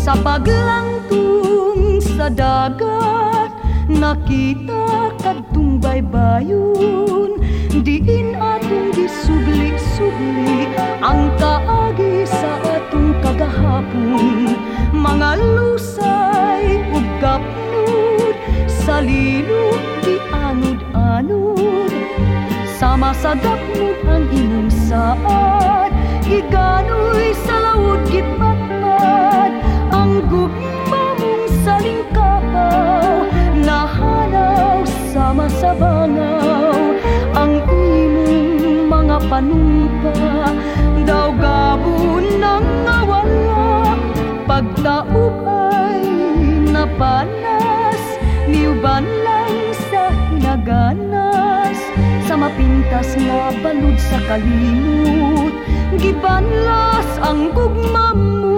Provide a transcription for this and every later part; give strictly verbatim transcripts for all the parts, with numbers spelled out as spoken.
Sa paglangtung sa dagat, nakita kadtong baybayon, diin atong gisugli-sugli ang kaagi sa atong kagahapon. Mga lusay ug gapnud sa lilog di anod-anod, sama sa gapnud ang imong saad, iganoy sa lawod gipatpad ang gugma mong salingkapaw, nahanaw sama sa bangaw ang imong mga panumpa. Daw gabon nang nawala, pagtaob ay napanas, niuban lang sa hinaganas. Sa mapintas nga balud sa kalimot, gibanlas ang gugma mo.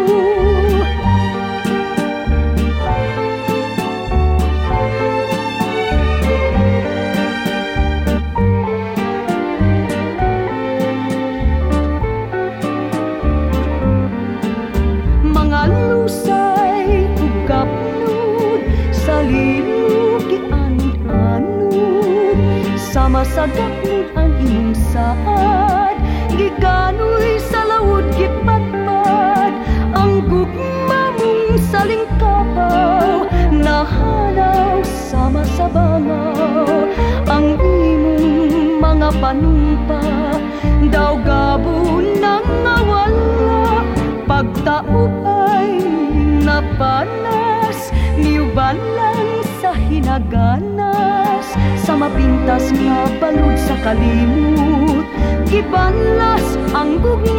Mga lusay ug gapnud sa lilog gianod-anod, sama sa gapnud ang imong saad, giganoy sa lawod gipatpad ang gugma mong salingkapaw, nahanaw sama sa bangaw ang imong mga panumpa. Daw gabon nang nawala, pagtaob ay napanas, niuban lang sa hinaganas. Sa mapintas nga balud sa kalimot, gibanlas ang gugma